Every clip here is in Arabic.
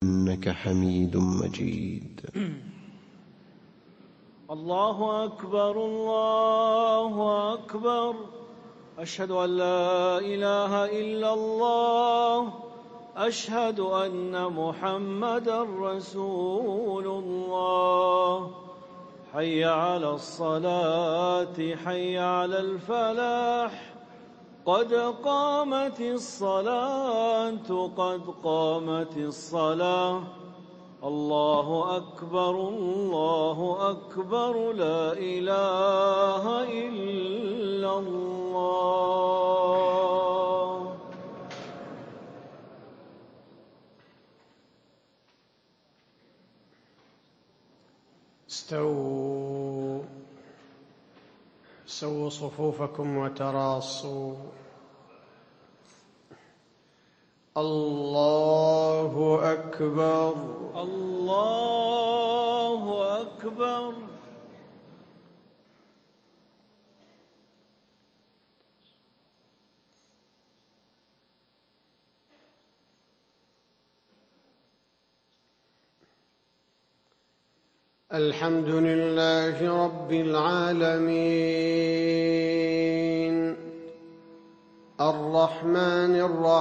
إنك حميد مجيد. الله أكبر الله أكبر. أشهد أن لا إله إلا الله. أشهد أن محمدا رسول الله. حي على الصلاة حي على الفلاح. قد قامت الصلاة قد قامت الصلاة. الله أكبر الله أكبر. لا إله إلا الله. استووا سووا صفوفكم وتراصوا. الله أكبر الله أكبر. الحمد لله رب العالمين الرحمن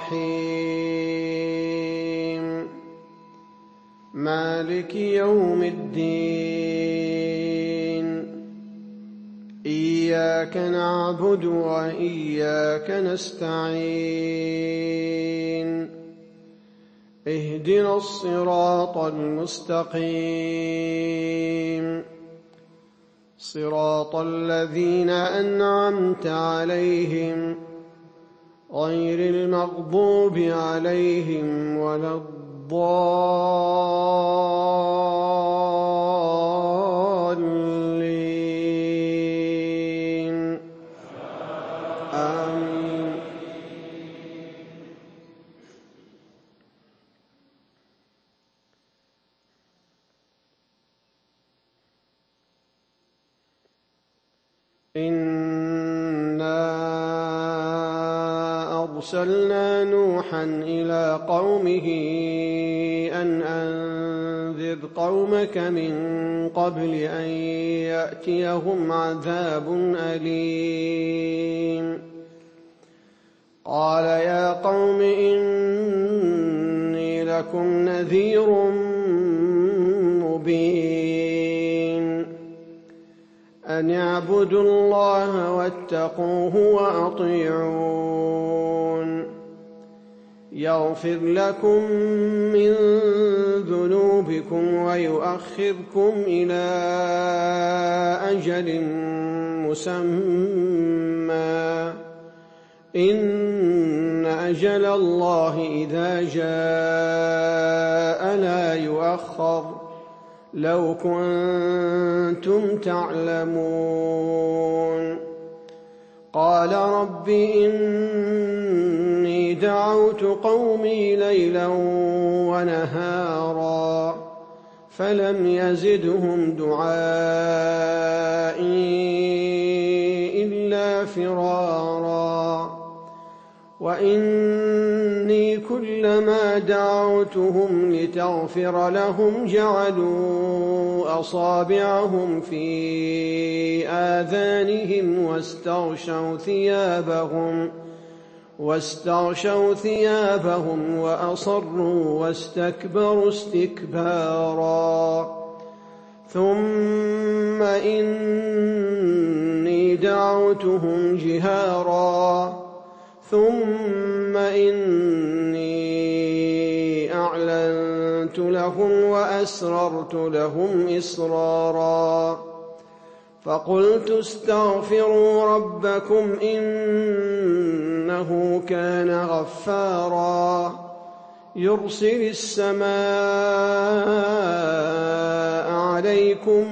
الرحيم مالك يوم الدين. إياك نعبد وإياك نستعين. اهدنا الصراط المستقيم صراط الذين أنعمت عليهم غير المغضوب عليهم ولا الضالين. آمين. إنا أرسلنا نوحا إلى قومه أن أنذر قومك من قبل أن يأتيهم عذاب أليم. قال يا قوم إني لكم نذير مبين أن اعبدوا الله واتقوه وأطيعون. يغفر لكم من ذنوبكم ويؤخركم إلى أجل مسمى. إن أجل الله إذا جاء لا يؤخر لو كنتم تعلمون. قال رب إني دعوت قومي ليلا ونهارا فلم يزدهم دعائي إلا فرارا. وإني كلما دعوتهم لتغفر لهم جعلوا أصابعهم في آذانهم واستغشوا ثيابهم وأصروا واستكبروا استكبارا. ثم إني دعوتهم جهارا ثم إني أعلنت لهم وأسررت لهم إسرارا. فقلت استغفروا ربكم إنه كان غفارا يرسل السماء عليكم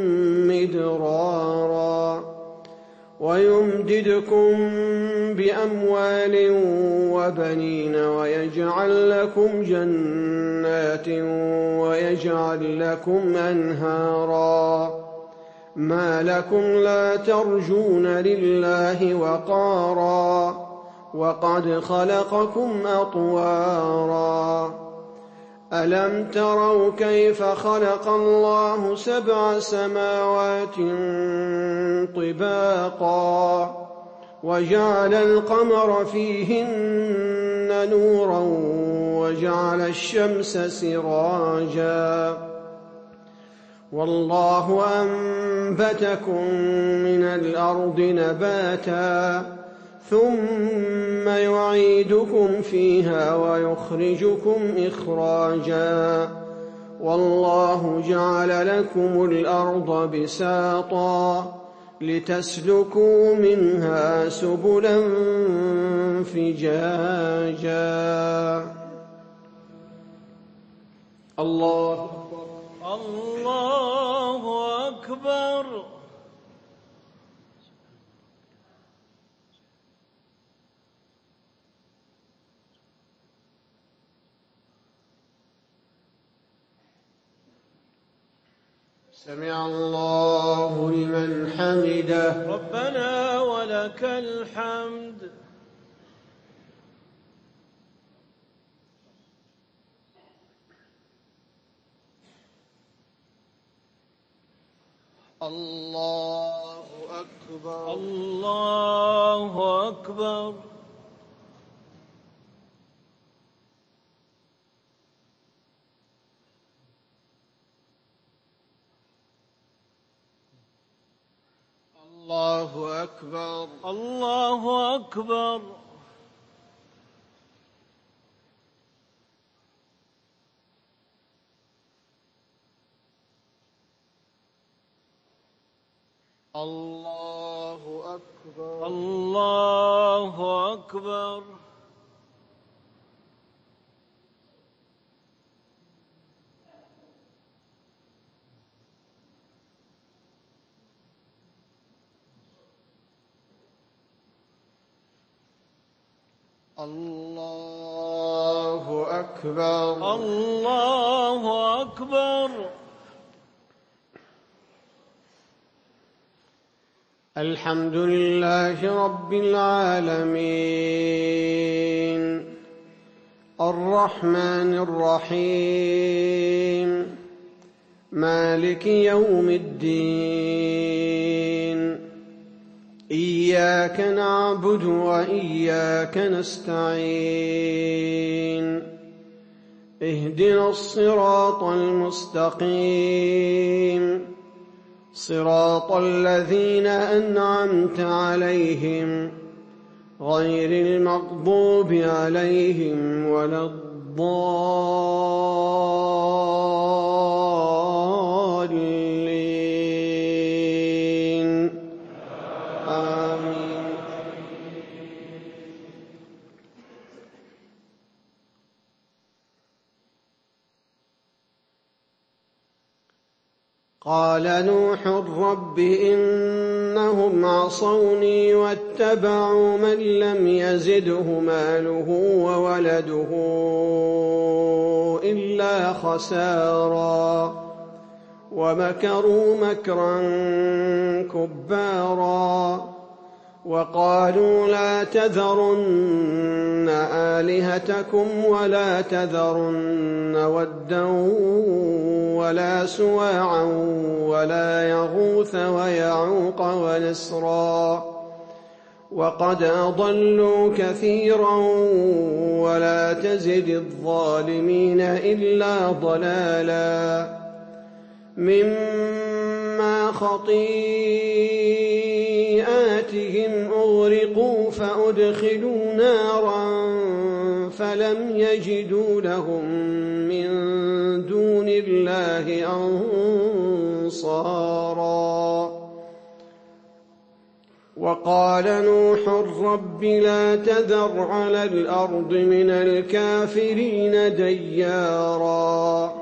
مدرارا ويمددكم بأموال وبنين ويجعل لكم جنات ويجعل لكم أنهارا. ما لكم لا ترجون لله وقارا وقد خلقكم أطوارا. ألم تروا كيف خلق الله 7 سماوات طباقا وجعل القمر فيهن نورا وجعل الشمس سراجا والله أنبتكم من الأرض نباتا ثم يعيدكم فيها ويخرجكم إخراجا والله جعل لكم الأرض بساطا لتسلكوا منها سبلا فجاجا. الله أكبر. سمع الله لمن حمده. ربنا ولك الحمد. الله أكبر. الله أكبر. الله أكبر. الله أكبر. الله أكبر. الله أكبر. الله أكبر. الله أكبر. الحمد لله رب العالمين الرحمن الرحيم مالك يوم الدين إياك نعبد وإياك نستعين اهدنا الصراط المستقيم صراط الذين أنعمت عليهم غير المغضوب عليهم ولا الضالين آمين. قال نوح رب إنهم عصوني واتبعوا من لم يزده ماله وولده إلا خسارا ومكروا مكرا كبارا وقالوا لا تذرن آلهتكم ولا تذرن ودا ولا سواعا ولا يغوث ويعوق ونسرا وقد أضلوا كثيرا ولا تزد الظالمين إلا ضلالا مما خطيئاتهم أغرقوا فأدخلوا نارا فلم يجدوا لهم من دون الله أنصارا وقال نوح رب لا تذر على الأرض من الكافرين ديارا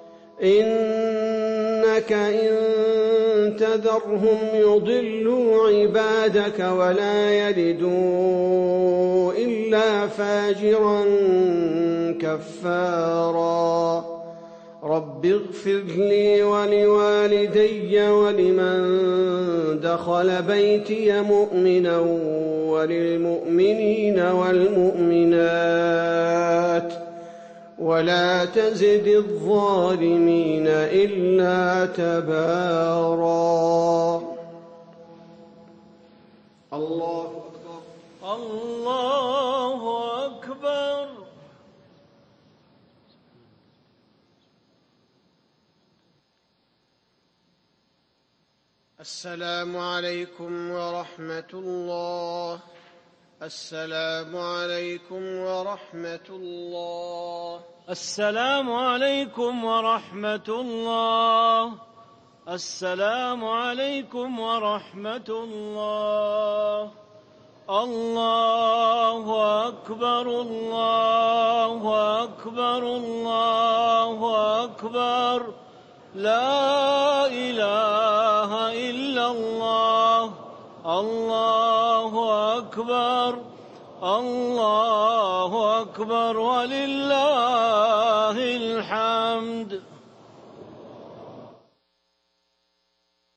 إنك إن تذرهم يضلوا عبادك ولا يلدوا إلا فاجرا كفارا رب اغفر لي ولوالدي ولمن دخل بيتي مؤمنا وللمؤمنين والمؤمنات ولا تزد الظالمين إلا تبارا. الله أكبر. الله أكبر. السلام عليكم ورحمة الله. السلام عليكم ورحمة الله. السلام عليكم ورحمة الله. السلام عليكم ورحمة الله. الله أكبر. الله أكبر. الله أكبر. لا إله إلا الله. الله أكبر. الله أكبر ولله الحمد.